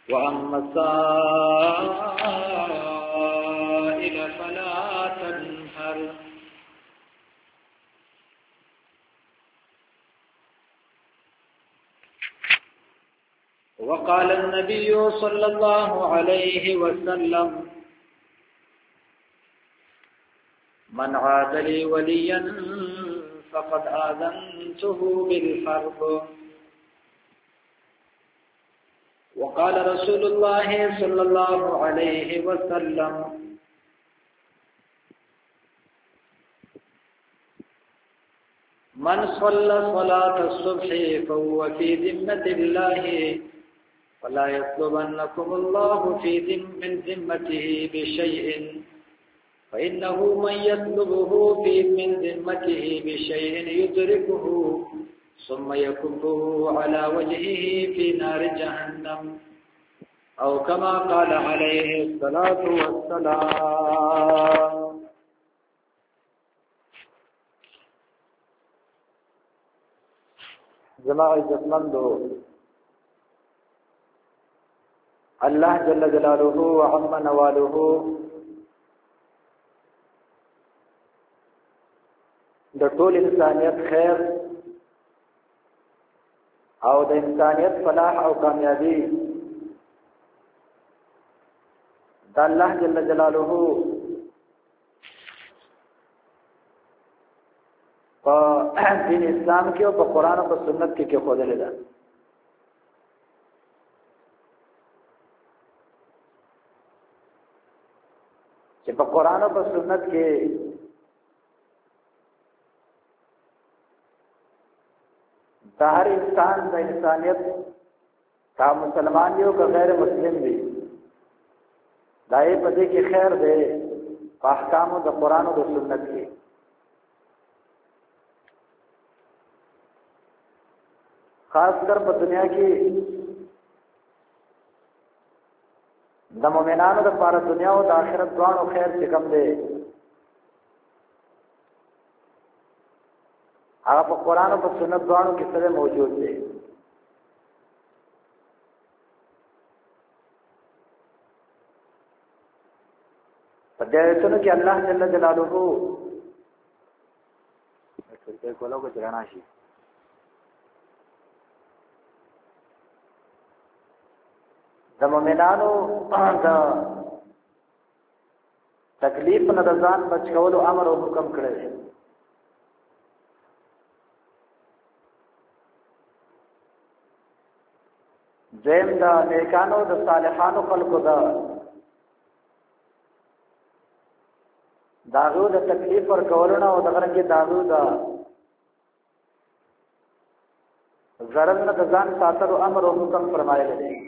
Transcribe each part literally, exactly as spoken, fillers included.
وأما السائل فلا تنهر. وقال النبي صلى الله عليه وسلم: من عاد لي وليا فقد آذنته بالحرب. وقال رسول الله صلى الله عليه وسلم: من صلى صلاة الصبح فهو في ذمة الله فلا يطلبنكم الله في من ذمته بشيء، فإنه من يطلبه في من ذمته بشيء يدركه ثم يكبه على وجهه في نار جهنم، أو كما قال عليه الصلاة والسلام. جماع عزتمندو، الله جل جلاله وعم نواله د ټول انسانیت خیر او د انسانیت فلاح او کامیابی د الله جل جلاله په دین اسلام کې او په قران او په سنت کې کې خوده لیدا. چې په قران او په سنت کې د هر انسان د انسانیت کا مسلمان یو که غیر مسلم دی دای په دې کې خیر دی په احکامو د قران او د سنت کې. خاص کر په دنیا کې د مؤمنانو لپاره دنیا او د آخرت دواړو خیر چې کوم دی هغه په قران او په سنت دواړو کې سره موجود دی. په دې سره کې الله جل جلاله څه کولو کو ځانا شي د مؤمنانو د تکلیف نه د ځان بچ کولو امر او حکم کړی دی. زم د نیکانو د صالحانو خلقو دا داغو د تکلیف ور کولونه او دغه رنګه داغو دا ضرر نه د ځان ساتلو امر او حکم فرمایلی دی.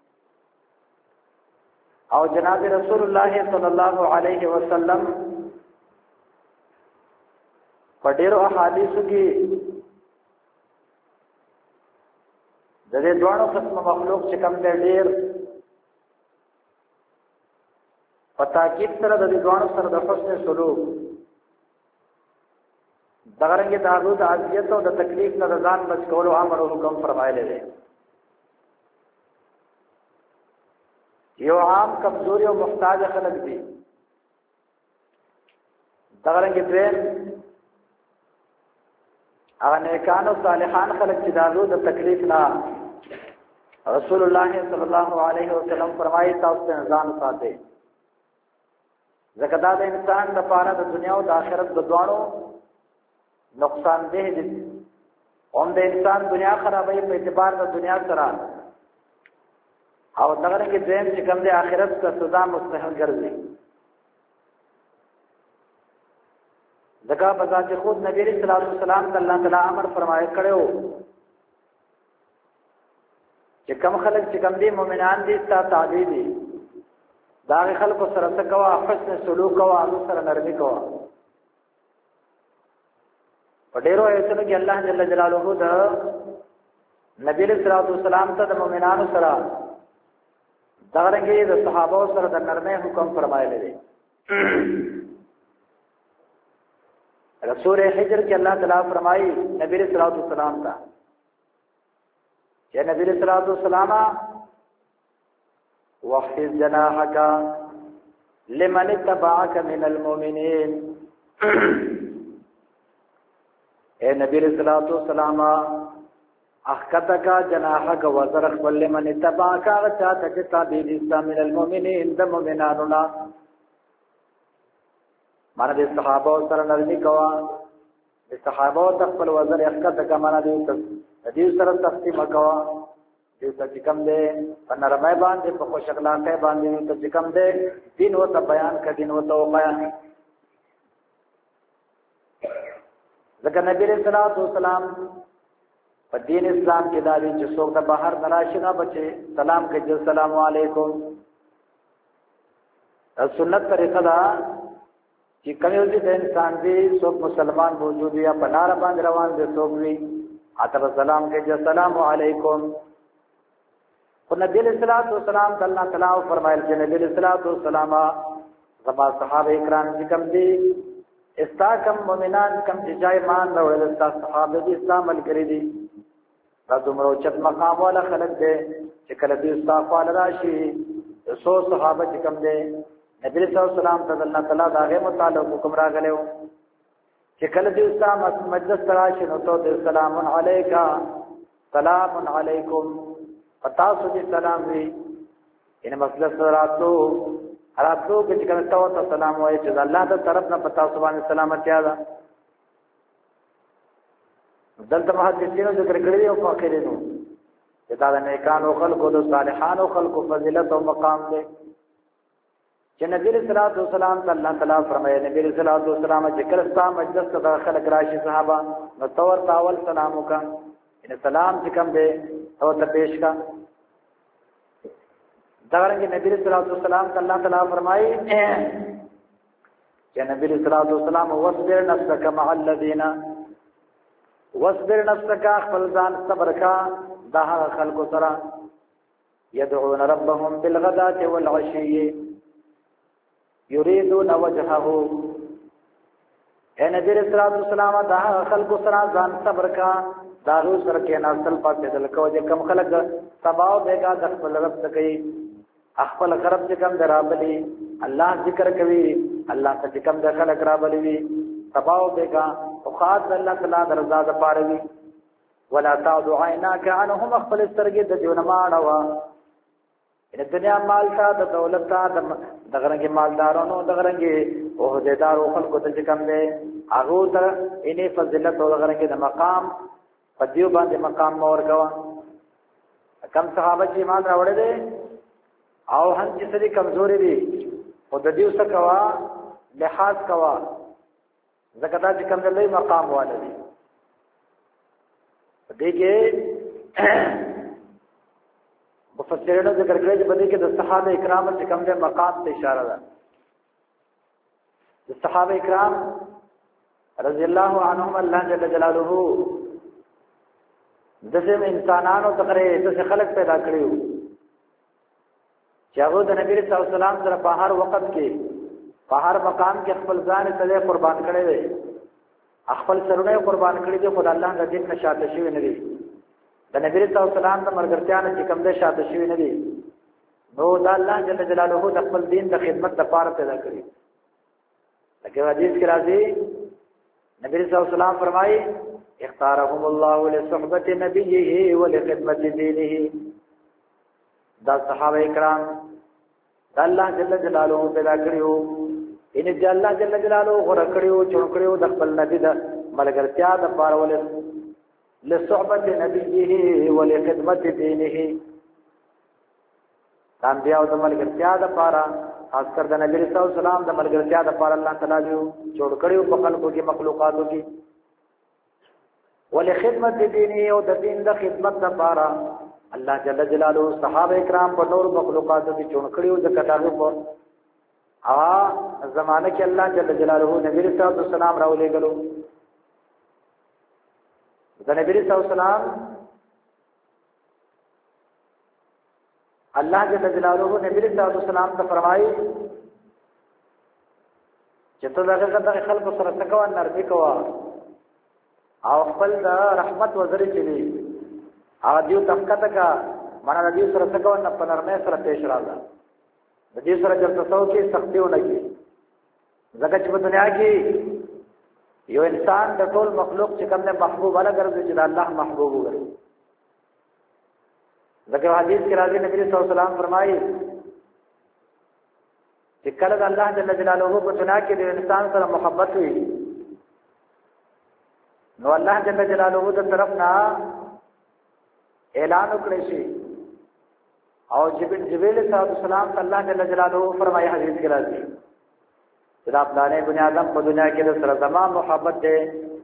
او جناب رسول الله صلی الله علیه وسلم په ډیرو احادیثو کې د دې دوه قسم مخلوق چې کوم دی ډیر په تاکید سره د دې دوه سره د حسن سلوک دغه رنګه داغو د اذیت او د تکلیف نه ځان بچ کولو امر او حکم فرمایلی دی. یو عام کمزوری او محتاج خلق دي دغه رنګه دویم هغه نیکان او صالحان خلق چې داغو د تکلیف نه رسول الله صلی الله علیه وسلم فرمایي تاسو ته ځان ساتئ ځکه دا د انسان لپاره د دنیا او د آخرت د دواړو نقصان ده دي. هم د انسان دنیا خرابوي په اعتبار د دنیا سره او دغه رنګه دیم چې کوم د آخرت ته سزا مستحق ګرځي. ځکه په ذات خود نبی رسول الله صلی الله علیه وسلم الله تعالی امر فرمایي کړو چې کوم خلک چې کوم دي مؤمنان دي تا تعالی دي دا خلکو سره څه کوا حسن سلوک کوا او سره نرمي کوا. په ډیرو ایتونو کې الله جل جلاله دا نبی رسول الله صلی الله علیه وسلم ته د مؤمنانو سره دا رنګه د صحابه سره د نرمه حکم فرمایلی دی. رسول حجر کې الله تعالی فرمایي نبی رسول الله صلی الله علیه وسلم ته چې نبی رسول الله صلی الله علیه وسلم واخفض جناحك لمن اتبعك من المؤمنين. اے نبی صلی اللہ علیہ وسلم احکتک جناحک وزرخ لمن اتبعك چاہتا تابع دستا من المؤمنین د مؤمنانونا. مانا دی صحابہ سره نرمی کوا، دی صحابہ تخپل وزر احکتک مانا دیو سره تقسیم کوا، دیو تا چکم دے پنرمائی باندے پا خوش اخلاقی باندے دیو تا چکم دے دین و تا بیان کا دین و تا بیان. ذکر نبی علیہ السلام په دین اسلام کې دا دی چې څوک د بهر نراشنا بچي سلام کوي السلام علیکم. سنت طریقه دا چې کمیوزي د انسان دی څوک مسلمان موجود یا په لار باندې روان دي څوک وي اته سلام کوي السلام علیکم. خو نبی علیہ السلام د الله تعالی فرمایل چې نبی علیہ السلام زما صحابه کرام چې کوم دي استاکم مومنان کم چې جای مان راوړل استا صحابه دي اسلام الګری دي دا دومره چت مقام والا خلق دے چې کله دې استغفار راشي سو صحابه چې کوم دي نبی صلی الله علیه وسلم ته الله تعالی داغه متعلق حکم راغلو چې کله دې اسلام مجلس راشي نو ته سلام علیکا سلام علیکم پتا سو دې سلام وی ان مجلس راتو راتو کې چې کله تو سلام وایي چې الله تعالی طرف نه پتا سبحان سلامتی ده. دلته محدثینو ذکر کړی دی او فقیرینو چې دا د نیکانو خلقو د صالحانو خلقو فضیلت او مقام دی چې نبی صلی الله علیه وسلم الله تعالی فرمایي نبی صلی الله علیه وسلم چې کله ستا مجلس ته خلق راشي صحابه نو تور تاول سلام وکړه ان سلام چې کوم دی او ته پیش کا. دا څنګه نبی صلی الله علیه وسلم الله تعالی فرمایي چې نبی صلی الله علیه وسلم واصبر نفسك مع الذين واصبر نفسك خپل ځان صبر کا دا خلکو سره يدعون ربهم بالغداة والعشي يريدون وجهه. اے نبی صلی الله علیه وسلم دا خلکو سره ځان صبر کا دا رو سره کې ناسل پاتې دل کو چې کم خلک تباو بیگا د خپل رب ته کوي خپل خراب چې کم درابلی الله ذکر کوي الله ته کم د خلک رابلی وي تباو بیگا او خاص الله تعالی درزا د پاروي ولا تعد عيناك عنهم خپل سترګې د دیونه ماړه ان دنیا مال تا د دولت تا د دغرنګي مالدارانو دغرنګي عہدیدارو خلکو ته کم دي هغه تر اني فضیلت او دغرنګي د مقام پدیو باندې مقام مور کوا. کم صحابه چې ایمان راوړل دي او هم چې سړي کمزوري دي او د دیو څخه کوا لحاظ کوا زکات چې کوم له مقام والے دي. دې کې مفسرینو ذکر کړی چې بده کې د صحابه کرام چې کوم له مقام ته اشاره ده. د صحابه کرام رضی الله عنهم الله جل جلاله دغه انسانانو تقریر د خلق پیدا کړیو چې هغه د نبی صلی الله علیه وسلم سره په هر وخت کې په هر مقام کې خپل ځان ته قربان کړي وي خپل سرونه قربان کړي دي خدای الله د دین نشاته شوی نه دي د نبی صلی الله علیه وسلم د مرګرتیا نه کوم د شاته شوی نه دي نو د الله جل جلاله د خپل دین د خدمت لپاره پیدا کړی. لکه حدیث کې راځي نبی صلی الله علیه وسلم فرمایي اختارهم الله لصحبه نبيه ولخدمت دينه. دا صحابه کرام دا الله جل جلاله پیدا کړیو ان دې الله جل جلاله غره کړیو چون کړیو د خپل نبی د ملګرتیا د پاره ول لصحبه نبيه ولخدمت دينه. کان بیا د ملګرتیا د پاره خاص کر د نبی صلی الله علیه وسلم د ملګرتیا د پاره الله تعالی یو جوړ کړیو په خلقو کې مخلوقاتو کې ولخدمت دينه او د دین د خدمت د پاره الله جل جلاله صحابه کرام په نور مخلوقاتو کې چون کړیو د کتابو په ا زمانه کې الله جل جلاله نبی صلی الله علیه وسلم راولې غلو د نبی صلی الله علیه وسلم الله جل جلاله نبی صلی الله علیه وسلم ته فرمایي چې ته دغه دغه خلکو سره تکو نرمي کوا او خپل د رحمت وزري چي ا دیو تفکته کا معنا د دې سره څه کوو نه په نرمه سره پیش راځه د دې سره چې تاسو کې سختي ونګي ځکه چې په دنیا کې یو انسان د ټول مخلوق چې کوم نه محبوب ولا ګرځي چې د الله محبوب وګرځي ځکه حدیث کې راځي نبی صلی الله علیه وسلم فرمایي چې کله الله جل جلاله په دنیا کې د انسان سره محبت وي نو الله جل جلاله د طرف نه اعلان وکړي شي او جبريل جبريل صلی الله علیه وسلم الله جل جلاله فرمایي حدیث کې راځي چې دا پلانې بنی آدم په دنیا کې د سره زمان محبت ده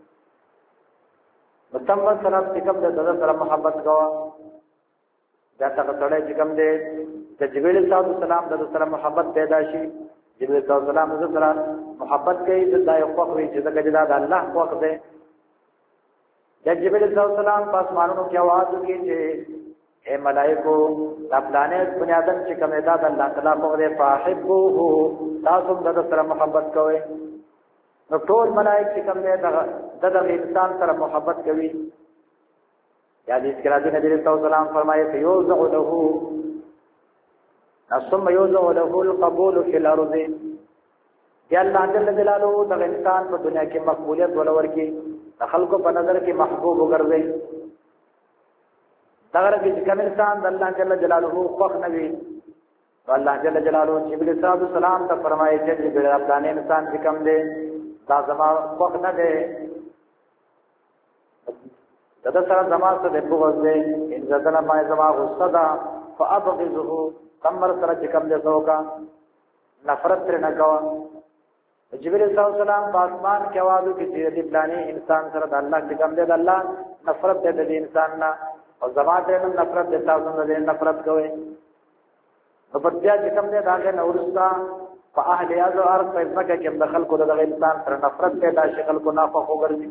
متمم سره کوم د سره محبت کوه دا څنګه سره چې کوم ده د جبريل صلی الله علیه وسلم د سره محبت پیدا شي جبريل صلی الله علیه وسلم د سره محبت کوي د دای خو کوي چې دا د الله خو ده د جبريل صلی الله علیه وسلم پس مانو کې आवाज وکړي چې اے ملائکو دا پلانې بنی آدم چې کوم ده د الله تعالی په دې فاحبوه تاسو د سره محبت کوئ نو ټول ملائکه چې کوم ده د د انسان سره محبت کوي یا دې ذکر راځي نبی صلی الله علیه وسلم فرمایي ته یوزع له ثم یوزع له القبول فی الارض یا الله جل جلاله د انسان په دنیا کې مقبولیت ولور کې خلکو په نظر کې محبوب وګرځي دغه کې کوم انسان د الله جل جلاله خوښ نه وي الله جل جلاله جبريل صلی الله علیه وسلم ته فرمایي چې جبريل افغان انسان چې کوم دی دا زما خوښ نه دی دغه سره زما څه د بغض دی ان ځدل ما زما غصه ده فابغضه تمر سره چې کوم دی زوکا نفرت تر نه کوه جبريل صلی الله علیه وسلم په اسمان کې आवाज وکړي چې دې پلانې انسان سره د الله چې کوم دی د الله نفرت دې د انسان نه او زما ته نفرت دې تاسو نه نفرت کوي نو په دې چې کوم دې داګه نورستا په اهل یازو ارض په ځکه کې د خلکو د انسان سره نفرت پیدا شي خلکو نافق وګرځي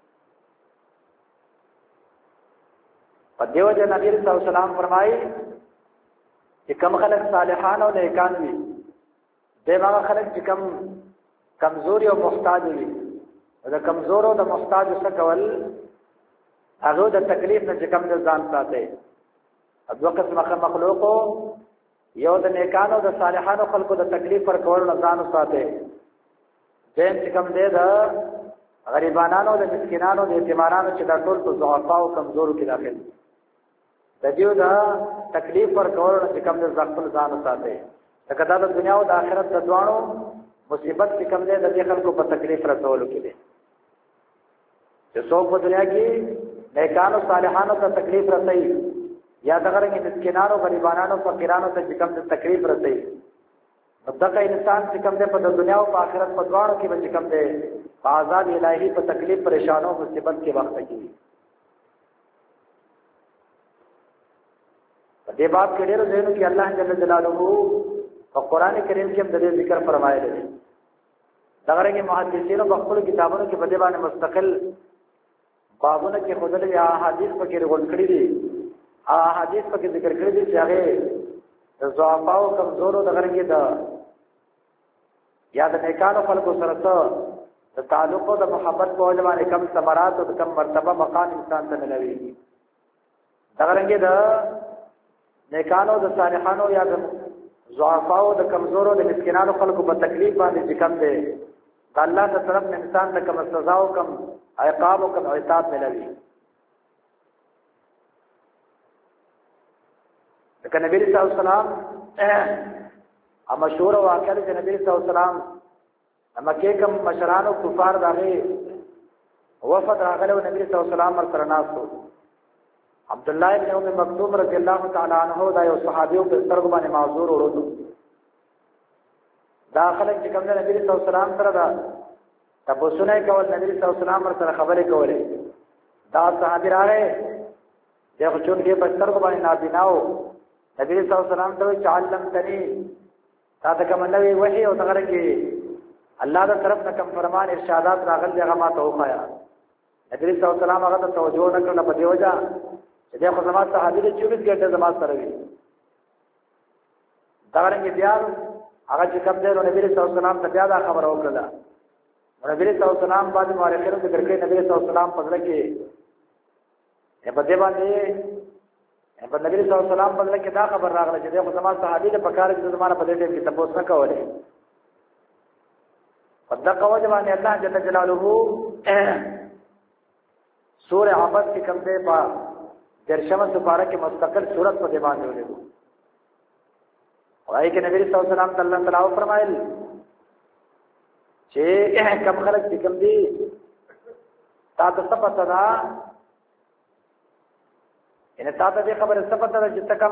په دیو جن نبی صلی الله علیه وسلم فرمایي چې کوم خلک صالحان او نیکان وي دغه خلک چې کوم کمزوري او محتاج وي دا کمزور او د محتاج څخه کول هغه د تکلیف نه کوم ځان ساتي ادو قسم مخلوقو یو د نیکانو د صالحانو خلقو د تکلیف پر کول نه ځان ساتي دین چې کوم دی د غریبانو د مسکینانو د یتیمانو چې د ټول په ضعفا او کمزورو کې داخل د دیو د تکلیف پر کول نه کوم د ځخل ځان ساتي دا د دنیا او د آخرت د دوانو مصیبت چې کوم دی د خلکو په تکلیف رسولو کې دي چې څوک په دنیا کې نیکانو صالحانو ته تکلیف رسي یا دغه رنګ مسکینانو غریبانو فقیرانو ته کوم د تکلیف رسي دغه انسان چې کوم د په دنیا او په آخرت په دوانو کې به کوم دی په آزاد الهي په تکلیف پریشانو مصیبت کې وخت کې په دې باب کې ډېر زینو کې الله جل جلاله په قران کریم کې د دې ذکر فرمایلی دی دغه رنګ محدثینو په خپل کتابونو کې په دې باندې مستقل بابونه کې خدای یا حدیث په کې رغون کړی دي احادیث په کې ذکر کړی دي چې هغه د ضعفاو کمزورو دغه رنګ د یا د نیکانو خلکو سره ته د تعلق او د محبت په وجه باندې کم ثمرات او کم مرتبه مقام انسان ته ملوي دغه رنګ د نیکانو د صالحانو یا د ضعفاو د کمزورو د مسکینانو خلکو په تکلیف باندې ذکر دي د الله تعالی طرف نه انسان ته کم سزا او کم عقاب او کم عتاب ملوي که نبی صلی الله علیه وسلم ا مشهور واقعه چې نبی صلی الله علیه وسلم مکه کوم مشرانو کفار دغه وفد راغله او نبی صلی الله علیه وسلم سره ناسو عبد الله ابن ام مکتوم رضی الله تعالی عنہ دا یو صحابیو په سترګ باندې معذور ورته داخله چې کوم نبی صلی الله علیه وسلم سره دا تاسو نه کول نبی صلی الله علیه وسلم سره خبرې کولې دا صحابي راغې دغه چون کې په سترګ باندې نابیناو نبی صلی الله علیه وسلم ته علمتنی تا ته کوم نوې وحي او دغه کې الله تعالی طرف نه کوم فرمان ارشادات راغلي هغه ما ته وخایا نبی صلی الله علیه وسلم هغه ته توجه نه کړل په دی وجه چې دغه زمات صحابي د چوبیس غنټه زمات سره وي دغه رنګ بیا هغه چې کوم دی نبی صلی الله علیه وسلم ته بیا دا خبر وکړه نبی صلی الله علیه وسلم باندې مورخینو ذکر کړی نبی صلی الله علیه وسلم په ځل کې په دې باندې په نبی صلی الله علیه وسلم بدل کې دا خبر راغله چې دغه زموږ صحابي له پکاره چې زمانہ په دې ټیم کې تاسو نه کولې فدق وجبان الله جل جلاله سورہ عبد کې کوم دی په درشمه سپاره کې مستقل صورت په دی باندې ولې وایي کې نبی صلی الله علیه وسلم صلی الله علیه فرمایل چې کم خلک چې کوم دی تاسو څه پته ده ان تاسو دې خبره څه پته ده چې تکم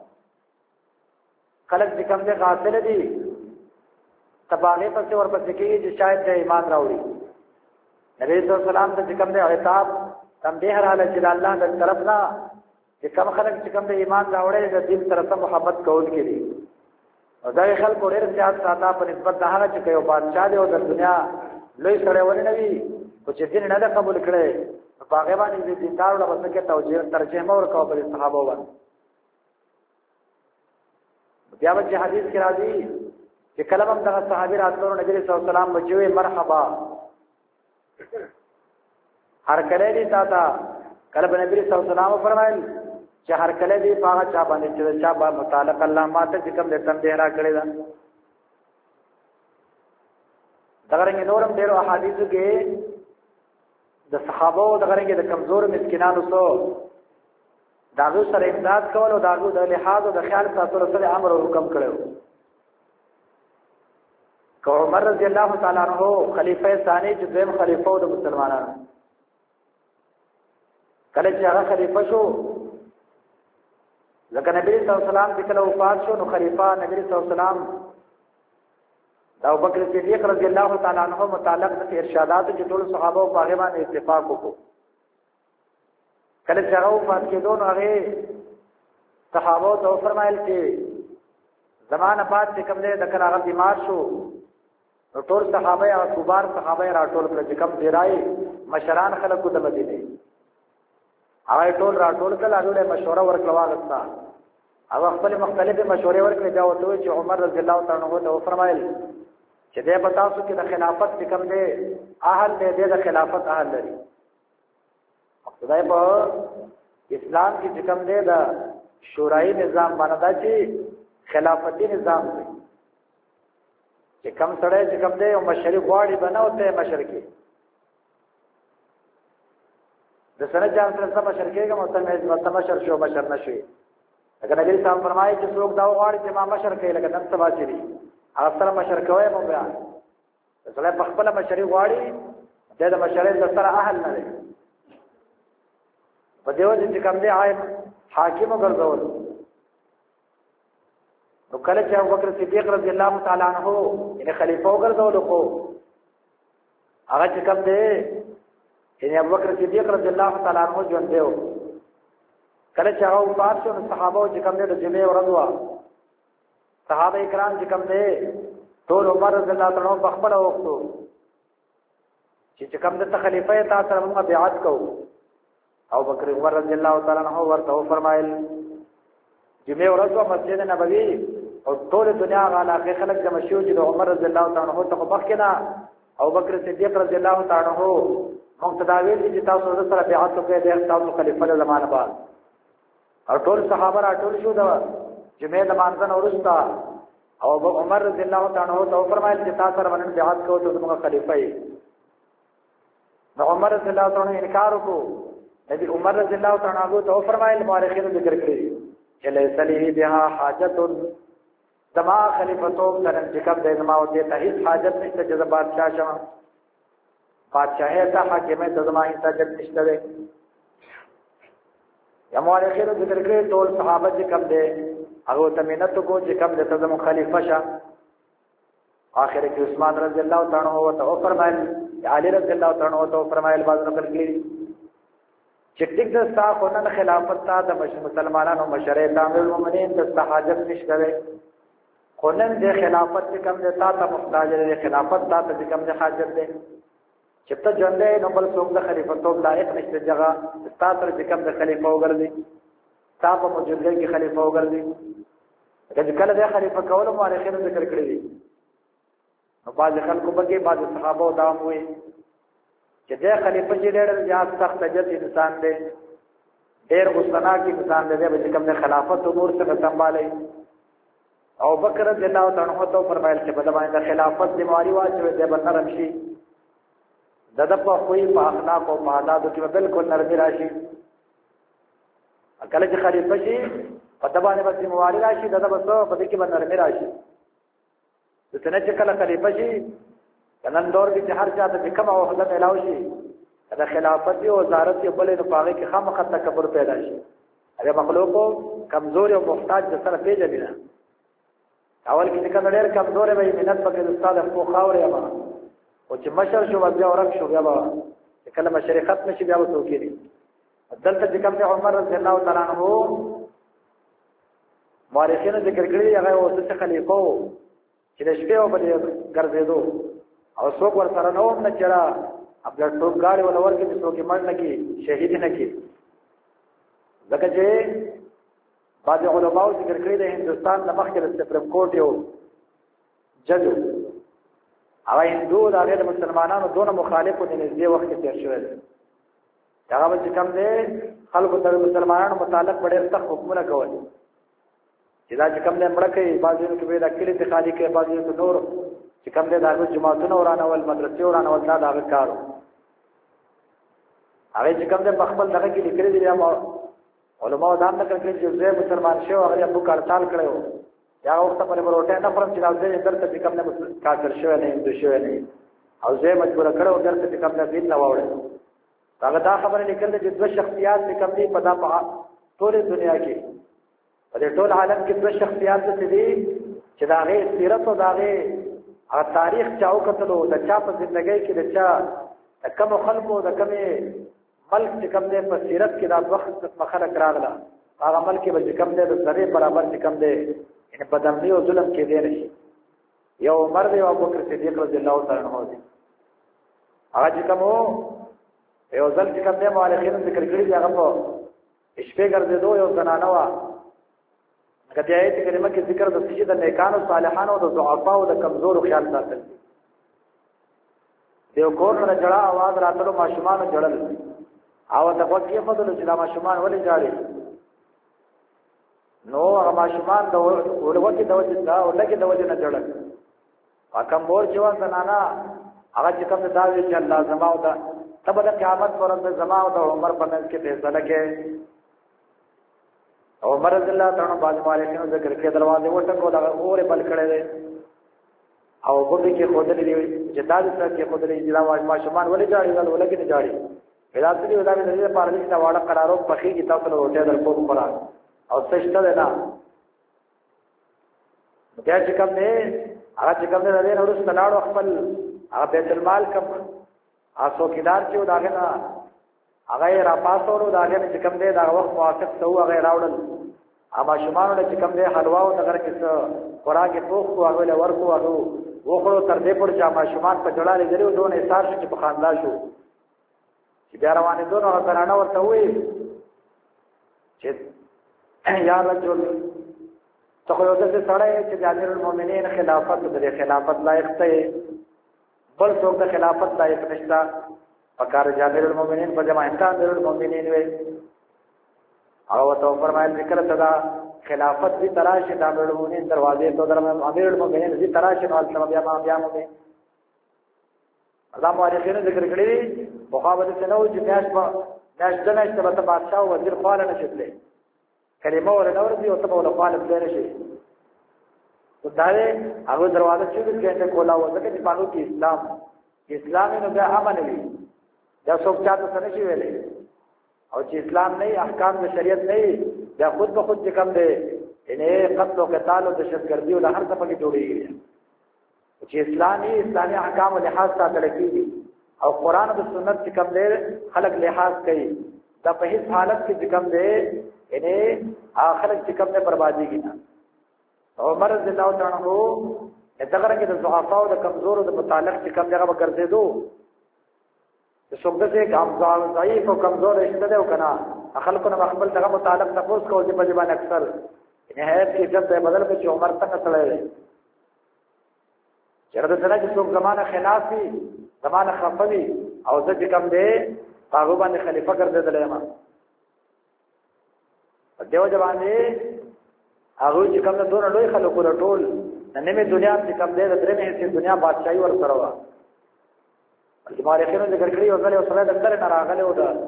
خلک چې کوم دی غافل دي تباغه پسې ورپسې کېږي چې شاید د ایمان راوړي نبی صلی الله علیه وسلم ته کوم دی عتاب تنبیه رااله چې الله د طرف نه چې کوم خلک چې کوم دی ایمان راوړي د دین سره محبت کول کېږي او دا خلکو ډېر زیات ساده په نسبت د هغه چې یو بادشاہ دی او د دنیا لوی سره ونی نوي او چې دین نه ده قبول کړي په هغه باندې د دیندارو له وسکه توجیه ترجمه ورکاو په صحابه باندې بیا په حدیث کې راځي چې کلم هم دغه صحابي راتلو نبی صلی الله علیه وسلم بچوي مرحبا هر کله دي تا تا کله نبی صلی الله علیه وسلم فرمایل چې هر کله دی پاغه چا باندې چې چا با متعلق الله ماته چې کوم دې تم دې را کړی دا دغه رنګ نورم ډېر احادیث کې د صحابه او دغه رنګ د کمزور مسکینانو سو داغو سره امداد کول او داغو د لحاظ او د خیال ساتلو سره امر او حکم کړو کو عمر رضی الله تعالی عنہ خلیفہ ثانی چې دویم خلیفہ د مسلمانانو کله چې هغه خلیفہ شو ځکه نبی صلی الله علیه وسلم چې کله وفات شو نو خلیفہ نبی صلی الله علیه وسلم دا ابوبکر صدیق رضی الله تعالی عنہ متعلق د ارشادات چې ټول صحابه او هغه باندې اتفاق وکړو کله چې هغه وفات کېدو نو هغه صحابه ته فرمایل چې زمانه بعد چې کوم دې د کله هغه بیمار شو نو ټول صحابه او کبار صحابه راټول کړل چې کوم ځای مشران خلکو د مدینه هغه ټول راټول کړل هغه مشوره ورکړه واغستا هغه خپل مختلفه مشورې ورکړې دا وته چې عمر رضی الله تعالی عنہ ته فرمایل چې دې بتاسو کې د خلافت کوم دې اهل دې د خلافت اهل لري خدای په اسلام کې کوم دې د شورای نظام باندې چې خلافتی نظام دی چې کوم سره چې کوم دې او مشرک واړي بناوته مشرکی د سره جان سره سم مشرکېګه متمه مشر شو مشر نشي اگر نبی صاحب فرمایي چې څوک دا واړي چې ما مشر کوي لکه دم سبا شي هغه سره مشر کوي مو بیان سره په خپل مشري واړي د مشرۍ د سره اهل نه دی په دیو چې کوم دی عام حاکم ګرځول نو کله چې ابوبکر صدیق رضی الله تعالی عنہ یې خلیفہ ګرځول خو هغه چې کوم دی یعنی ابوبکر صدیق رضی الله تعالی عنہ ژوند دیو کله چې هغه وفات شو نو صحابه چې کوم دی د جمعې ورځ وا صحابه کرام چې کوم دی ټول عمر رضی الله تعالی عنہ په خپل وخت چې کوم د خلیفہ ته سره موږ بیعت کوو او بکر عمر رضی الله تعالی عنہ ورته فرمایل جمعې ورځ په مسجد نبوي او ټول دنیا غاله خلک جمع شو چې عمر رضی الله تعالی عنہ ته مخکنا او بکر صدیق رضی الله تعالی عنہ مقتداوی چې تاسو سره بیعت وکړئ د تاسو خلیفہ له زمانه بعد او ټول صحابه را ټول شو د جمعې د مانځنه ورستا او عمر رضی الله تعالی عنہ ته فرمایل چې تاسو سره باندې بیعت کوو ته موږ خلیفہ یې نو عمر رضی الله تعالی عنہ انکار وکړو نبی عمر رضی الله تعالی عنہ ته فرمایل مورخین ذکر کړی چې ليس له بها حاجت تما خلیفتوب ترن جکب د زما او ته هیڅ حاجت نشته چې بادشاہ شوم بادشاہ ته حاکم ته زما هیڅ حاجت نشته ده یا مورخین ذکر کړی ټول صحابه چې کم دي هغه ته مينت کو چې کم د تزم خلیفہ شه اخر کې عثمان رضی الله تعالی عنہ ته فرمایل علی رضی الله تعالی عنہ ته فرمایل باز نقل کړي چې ټیک د صاحبونو خلافت ته د مسلمانانو مشره د امیر المؤمنین د حاجت نشته خونن د خلافت کم د تا ته محتاج د خلافت ته د کم د حاجت ده چې ته ژوندې نو بل څوک د خلیفتوب لایق نشته جگہ ستاسو د کم د خلیفہ وګرځي تاسو موجوده کې خلیفہ وګرځي چې کله د خلیفہ کولو مورخین ذکر کړی دي نو بعض خلکو بګي بعض صحابه دام وي چې د خلیفہ چې ډېر زیات سخت جد انسان دی ډېر غسنا کې ځان دې به کوم د خلافت امور څخه سنبالي او بکر رضی الله تعالی عنہ ته فرمایل چې بده باندې خلافت ذمہواری واچوي دې به نرم شي دغه په خوې په اخلاق او په عادتو کې بالکل نرمي راشي کله چې خلیفہ شي په دې باندې به ذمہواری راشي دغه به په دې کې به نرمي راشي د څنګه چې کله خلیفہ شي نن دور کې هر چاته چې کوم عہده ملاو شي دا خلافت او وزارت یې بلې په هغه کې خامخا تکبر پیدا شي هغه مخلوقو کمزور او محتاج د سره پیژني نه اول کې څنګه ډېر کمزور وي منت پکې د استاد خو خاورې ما او چې مشر شو بیا ورک شو بیا کله مشر ختم شي بیا وڅو کېږي دلته چې کوم عمر رضی الله تعالی عنہ مورخینو ذکر کړی هغه اوس څه خلیفہ چې د شپې او بلې ګرځېدو او څوک ور سره نو نه چرا خپل ټوک غاړي ولا ورګي چې څوک مړ نه کی شهید نه کی ځکه چې بعض علماء ذکر کړی د هندستان د مخکې د سپریم کورټ یو جج هغه هندو د هغه مسلمانانو دونه مخالفو د دې وخت کې تیر شوی دی هغه چې کوم دی خلکو د مسلمانانو متعلق ډېر سخت حکمونه کول چې دا چې کوم دی مړ کوي بعضو کې به د کلی ته خالی کوي بعضو ته نور چې کوم دی د جماعتونو ورانول مدرسې ورانول دا د کارو هغه چې کوم دی خپل دغه کې لیکلي دي علماء دا نه کوي چې زه مسلمان شو هغه ابو کارتال کړو یا وخت په وروټه نه پرم چې راځي درته چې کوم نه کافر شو نه هندو شو نه او زه مجبور کړو درته چې کوم نه دین نه وړه هغه دا خبره لیکل چې دوه شخصیات چې کوم دي په دا ټول دنیا کې په ټول عالم کې دوه شخصیات دي چې دا غي سیرت او دا غي هغه تاریخ چاو کتلو د چا په ژوندۍ کې د چا کوم خلکو د کومه ملک چې کوم دی په سیرت کې دا وخت مخالک راغله هغه ملک به کوم دی د سره برابر چې کوم دی ان په دمنی او ظلم کې دی نشي یو عمر دی او ابوبکر صدیق رضی الله تعالی عنہ دی هغه چې کوم یو ځل چې کوم دی مؤرخین ذکر کړی دی هغه په شپې ګرځېدو یو زنانه وا کته آیت کریمه کې ذکر د سجده د نیکانو صالحانو او د ضعفا او د کمزورو خیال ساتل دیو کور نه جړه आवाज راتلو ماشومان جړل او د وګړي په دله چې د ماشومان ولې جاړي نو هغه ماشومان د ولوګي د وجه دا ولګي د وجه نه جړل حکم مور جوان زنانا هغه چې کوم داوی چې الله زما او دا تبه د قیامت پر ورځ زما او د عمر په منځ کې فیصله کې او عمر رضی الله تعالی عنہ باندې مالکینو ذکر کې دروازه وټکو دا اورې بل کړي دي او ګوډي کې خودلې دي چې دا د سره کې خودلې دي دا ماشومان ولې جاړي ولګي نه جاړي هدایت دی ودانې د دې پاره چې دا واړه قرارو پخې کی تاسو له روټه درکو قرآن او سجده ده نه بیا چې کوم نه هغه چې کوم نه لري نو رسول الله خپل هغه بیت المال کم اسو کیدار چې داغه نه هغه را پاسورو داغه چې کوم نه دا وخت موافق سو هغه راوړل اما شمانو چې کوم نه حلوا او دغه کې خوراکه توخ او هغه ورکو هغه وخړو تر دې پر چې ما شمان په جړاله لري دوه ایثار چې په خاندلا شو چې بیا روانې دونه غرانه ورته وي چې یا رجل ته خو یو څه سړی چې د امیر المؤمنین خلافت د خلافت لایق دی بل څوک د خلافت لایق نشته پکار امیر المؤمنین په جمع انسان امیر المؤمنین وي او تو فرمایل ذکر صدا خلافت دی تراش د امیر المؤمنین دروازې ته در امیر المؤمنین دی تراش نو سبب یا ما بیا مو الله مؤرخین ذکر کړی مخابره سنو چې میاش په میاش دنه چې بادشاہ او وزیر خاله نشته کلمه ور نور دی او ته په خاله پلان شي نو دا هغه دروازه چې کېنه کولا و ځکه چې پانو کې اسلام اسلامي نو بیا امن وي دا څوک چاته څنګه شي ویلې او چې اسلام نه احکام د شریعت نه بیا خود به خود کم دی انه قتل او قتال او دهشتګردي او هر څه پکې جوړیږي چې اسلامي اسلامي احکام او لحاظ ساتل کېږي او قران او سنت چې کوم دی خلق لحاظ کوي دا په هیڅ حالت کې چې کوم دی انه خلق چې کوم دی بربادي کیږي عمر رضی الله تعالی عنہ دغه رنګ د ضعفا او د کمزورو د متعلق چې کوم ځای وګرځېدو د څوک دې کم ضعیف او کمزور اشته او کنا خلکو نه خپل دغه متعلق تاسو کو چې په ځبان اکثر نهایت کې جب بدل کې عمر څنګه تللی چیرته څنګه چې څوک زمانه خلافي زمانه خفوي او ځکه کوم دې هغه باندې خلیفہ ګرځیدل ما دیو ځواني هغه چې کوم دونه لوی خلکو ټول ننمه دنیا چې کوم دې درنه چې دنیا بادشاہي ور سره وا چې مارخینو ذکر کړی او ځله او سره د اندر نه راغله او دا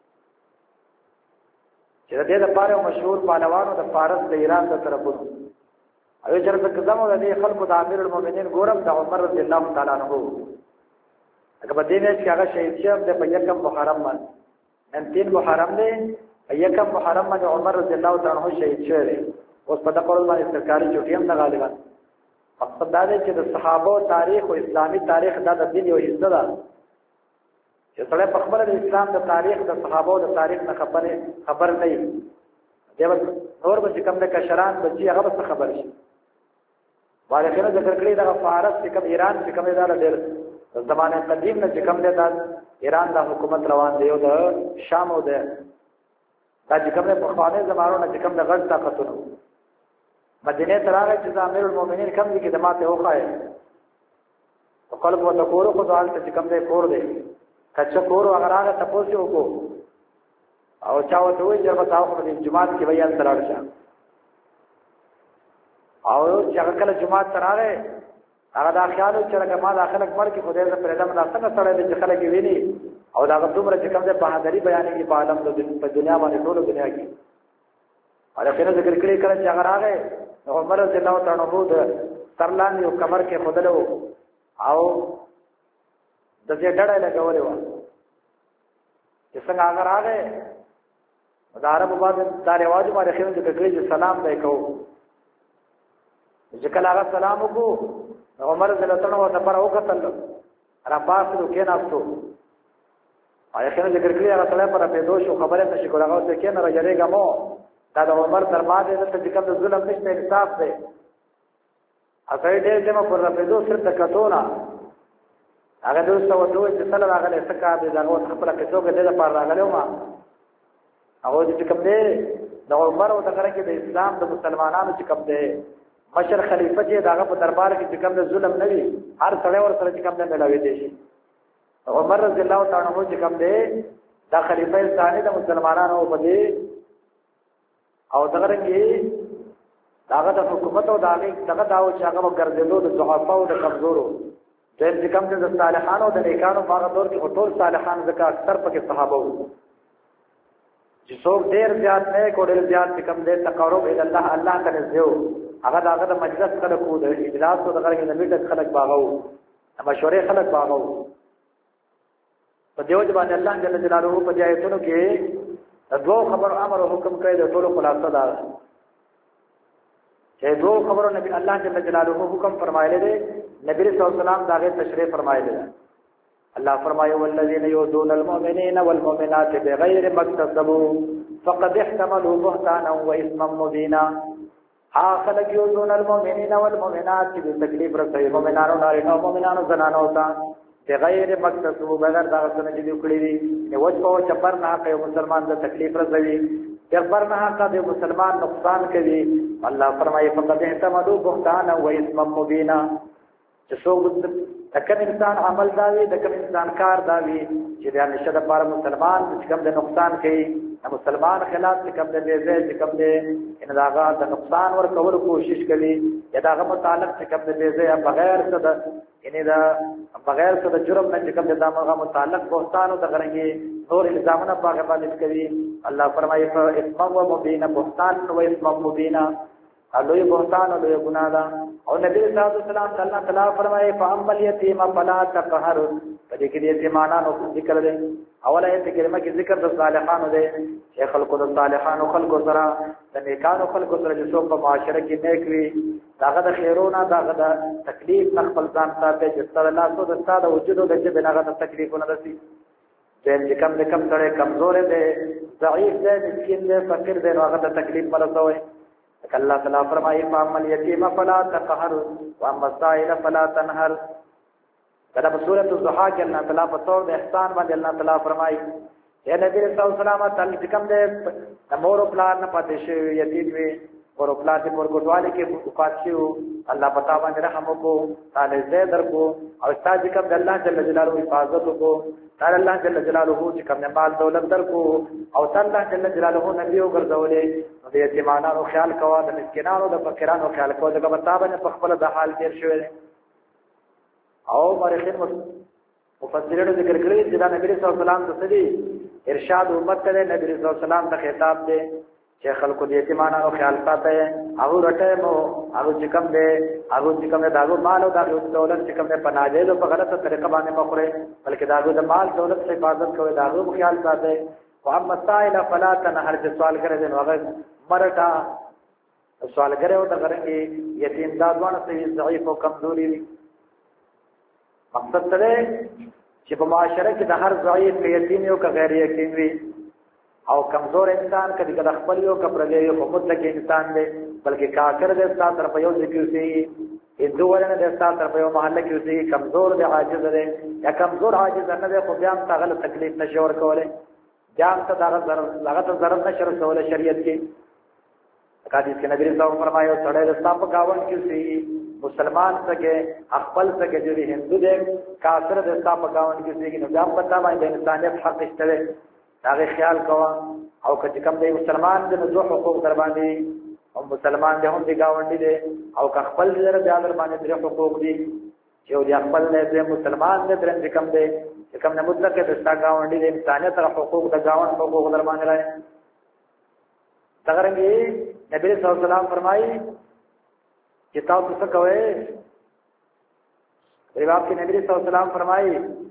چې دې د پاره مشهور پهلوانو د فارس د ایران د طرفونو او چې د قدمو د خلکو د امیر المؤمنین ګورم د عمر رضی الله تعالی عنہ هغه په دې چې هغه شهید شه د په یکم محرم باندې نن تین محرم دی یکم محرم باندې عمر رضی الله تعالی عنہ شهید شه اوس په دغه ورځ باندې سرکاري چوټي هم نه غالبا مقصد دا دی چې د صحابه تاریخ او اسلامي تاریخ دا د دین یو حصہ ده چې سره په خبره د اسلام د تاریخ د صحابه او د تاریخ نه خبره خبر نه وي دیو نور به کوم د کشران بچي هغه به خبر شي مالکانو ذکر کړی دا فارس چې کوم ایران چې کوم دا د زمانه قدیم نه چې کوم دا ایران د حکومت روان دی او د شام او د دا چې کوم په خوانه زمانو نه چې کوم د غړ طاقتونو مدینه تراغه چې امیر المؤمنین کوم دي کې د ماته وخایي او قلب و تکورو خو ځان ته کوم دی کور دی کچا کور اگر هغه تاسو وکړو او چا وته وي چې په تاسو د جمعات کې بیان تراړ شه او چې هغه کله جمعات تراغه هغه دا خیال چې هغه ما داخله کړ کې خدای دې پرېدم نه څنګه سره دې خلک ویني او دا دومره چې کوم دې بہادری بیانې په عالم د دنیا باندې ټول دنیا کې او خیر ذکر کړی کړه چې هغه راغی عمر رضی الله تعالی عنہ د ترلان یو کمر کې خدلو او د دې ډډه لګولې و چې څنګه هغه راغی د عربو باندې دا رواج باندې خیر ذکر کړی چې سلام دی کو چې کله هغه سلام وکړو عمر رضی الله تعالی عنہ ته پر وکتل را پاسو کې ناستو آیا خیر ذکر کړی هغه سره پر په دوه شو خبره نشي کولای هغه څه کې نه راځيږي مو دا د عمر دربار دې ته چې کوم ظلم نشته انصاف دی اته دې چې ما پر په دوه سره تکتونا هغه دوی څه وته چې سره راغله څنګه دې دا وخت خپل کې څوګه دې لپاره راغله ما هغه چې کوم دې د عمر او دغه کې د اسلام د مسلمانانو چې کوم دې مشر خلیفہ چې داغه په دربار کې چې کوم ظلم نه وي هر څړې ور سره چې کوم دې ملاوي دي شي عمر رضی الله تعالی عنہ چې کوم دې دا خلیفہ ثانی د مسلمانانو په دې او دغه رنګي داغه د حکومت او داغه دغه داو چې هغه ګرځېدو د ضعفا او د کمزورو چې کوم د صالحانو د نیکانو په هغه دور کې ټول صالحان ځکه اکثر پکې صحابه وو چې څوک ډېر زیات نه کوډل زیات کوم دې تقرب ال الله الله ته نزيو هغه داغه د مجلس خلک وو د اجلاس او دغه کې د میټ خلک باغو مشورې خلک باغو په دیو ځبان الله جل جلاله په آیتونو کې دوه خبر امر او حکم کوي د ټولو خلاصه ده چې دوه خبرو نبی الله جل جلاله حکم فرمایلی دی نبی رسول الله سلام داغه تشریح فرمایلی دی الله فرمایو والذین یؤذون المؤمنین والمؤمنات بغیر ما اکتسبوا فقد احتملوا بهتانا واثما مبینا ها خلق یؤذون المؤمنین والمؤمنات بتکلیف رسول مؤمنانو نارینه مؤمنانو زنانو ته بغیر مقصد بغیر دا څنګه چې وکړي دي نو وځو چپر نه کوي مسلمان د تکلیف رسوي چپر نه کوي مسلمان نقصان کوي الله فرمایي فقط احتملوا بهتانا واثما مبینا چې څو تکم انسان عمل داوي تکم انسان کار داوي چې د نشه د پر مسلمان چې کوم د نقصان کوي مسلمان خلاف چې کوم د دې چې کوم د ان داغه د نقصان ور کول کوشش کوي یا داغه متعلق چې کوم د دې بغیر څه د ان دا بغیر څه د جرم نه چې کوم د دغه متعلق بهتان او د غرنګي نور الزامونه پاګه باندې کوي الله فرمایي اسم و مبین بهتان و اسم مبین لوی بهتان او لوی ګناه ده او نبی صلی الله علیه وسلم الله تعالی فرمایي فاما الیتیم فلا تقهر دې کې دې یتیمانو ذکر دی اوله ایت کلمه کې ذکر د صالحانو دی چې خلقو د صالحانو خلقو سره د نیکانو خلقو سره چې څوک په معاشره کې نیک وي داغه د خیرونه داغه د تکلیف نه خپل ځان ساتي چې ستاسو الله سو د ستاسو وجود د چې بناغه د تکلیفونه دسي چې کم نه کم سره کمزور دی ضعیف دی مسکین دی فقیر دی هغه د تکلیف مرزوي الله تعالی فرمایي فاما الیتیم فلا تقهر واما السائل فلا تنهر دا په سورۃ الضحى کې الله تعالی په تور د احسان باندې الله تعالی فرمایي اے نبی رسول الله سلام تعالی کوم دې مور او پلان نه پاتې شي یتیم وي اور پلان دې پر کوټواله کې وفات شي الله پتا باندې رحم وکړو تعالی زه درکو او استاد کوم د الله جل جلاله حفاظت وکړو تعالی الله جل جلاله چې کوم مال دولت درکو او تعالی الله جل جلاله نبی وګرځولې د یتیمانو خیال کوا د مسکینانو د فقیرانو خیال کوا دغه مطابق په خپل د حال تیر شوی او مرخین مفسرینو ذکر کړی چې دا نبی صلی الله علیه وسلم د سړي ارشاد امت ته نبی صلی الله علیه وسلم ته خطاب دی چې خلکو د یتیمانو خیال ساتي هغه رټه مو هغه چې کوم دی هغه چې کوم داغو مال او داغو دولت چې کوم په ناجیز او په غلطه طریقه باندې مخوره بلکې داغو د مال دولت حفاظت کوي داغو خیال ساتي او اما سائل فلا تنهر چې سوال کړي نو هغه مرټا سوال کړي او دا غرنګي یتیم دادوان سي ضعیف او کمزوري مقصد ته چې په معاشره کې د هر ضعیف یتیم یو که غیر یتیم وي او کمزور انسان کدی کله خپل یو کپرګي یو مطلق انسان دی بلکې کافر دی ستاسو طرف یو ذکر سي هندو ولنه دی ستاسو طرف یو محله کې سي کمزور دی عاجز دی یا کمزور عاجز نه دی خو بیا هم تغل تکلیف نشور کوله جام ته دغه ضرر لغت ضرر نشر کوله شریعت کې حدیث کې نبی رسول الله فرمایو سړی د ستاسو گاون کې سي مسلمان څخه خپل څخه جوړي هندو دی کافر دی ستاسو گاون کې سي نو بیا پتا باندې انسانيت حق شته هغه خیال کوا او که کوم دی مسلمان د نو حقوق در باندې او مسلمان دی هم دی گاونډي دی او که خپل در در باندې د حقوق دي چې او خپل نه مسلمان دی درن کوم دی چې کوم نه مطلق د ستا گاونډي دی انسانيت حقوق د گاوند حقوق در باندې راځي څنګه نبی صلی الله علیه وسلم فرمایي چې تاسو څه کوئ ریواب کې نبی صلی الله علیه وسلم فرمایي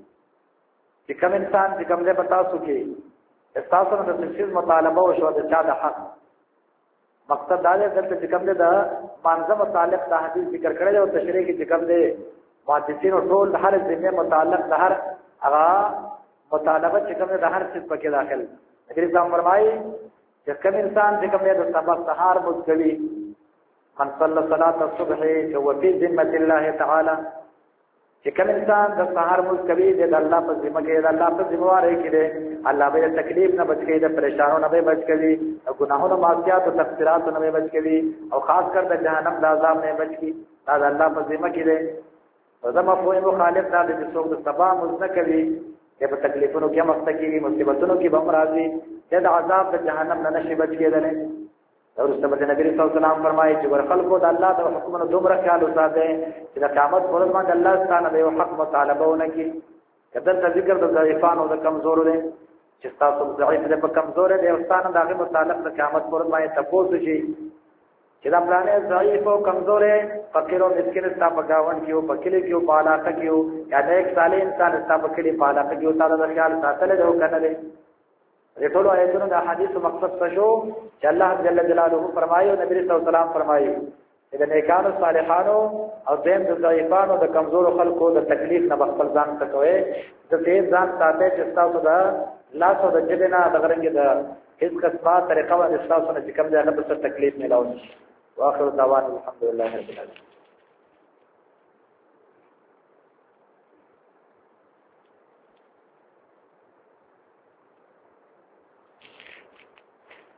چې کوم انسان چې کوم له تاسو کې تاسو نه د څه مطالبه او شو د چا د حق مقصد دا دی چې کوم د مانزه متعلق د حدیث ذکر کړل او تشریح کې چې کوم د محدثینو ټول هر ذمه متعلق د هر هغه مطالبه چې کوم د هر څه پکې داخل نبی اسلام فرمایي چې کوم انسان چې کوم د سبا سحار مزګوي من صلى صلاه الصبح هو في ذمه الله تعالی چې کوم انسان د سحر مزګوي د الله په ذمہ کې د الله په ذمہواری کې دی الله به تکلیف نه بچ کړي د پریشانو نه به بچ کړي او ګناهونو معصیت او تقصیرات نه به بچ کړي او خاص کر د جهنم د عذاب نه بچ کړي دا د الله په ذمہ کې دی او زما په مخالف دا د څوک د سبا مزنه کوي چې په تکلیفونو کې مستقیمی مصیبتونو کې به مرادي د عذاب د جهنم نه نشي بچ کېدل او رسول نبی صلی الله علیه وسلم فرمایي چې ور خلقو د الله د حکمونو دومره خیال وساته چې د قیامت پر ورځ باندې الله تعالی به حق مطالبه ونکړي کله ذکر د ضعیفانو د کمزورو دی چې تاسو ضعیف دي په کمزور دي او ستانه دغه متعلق د قیامت پر ورځ باندې تاسو شي چې دا پلان ضعیف او کمزور فقیر او مسکین ستاسو په گاون کې او په کلی کې او په علاقه کې او یا د یک صالح انسان ستاسو په کلی په علاقه کې او تعالی د خیال ساتل دی او کنه دی ټول آیتونو د حدیث مقصد څه شو چې الله جل جلاله فرمایي او نبی صلی الله علیه وسلم فرمایي چې د نیکانو صالحانو او دیم د ضعیفانو د کمزورو خلکو د تکلیف نه خپل ځان تکوي د دې ځان ساتي چې تاسو دا لاسو د جبنا د غرنګ د هیڅ قسمه طریقه باندې تاسو نه کوم ځای نه په تکلیف نه لاوي واخر دعوانا الحمدلله رب العالمین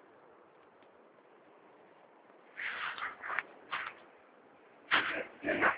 Yeah.